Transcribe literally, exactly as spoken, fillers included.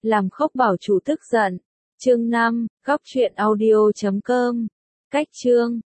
Làm khóc bảo chủ tức giận. Chương năm, góc truyện audio chấm com. Cách chương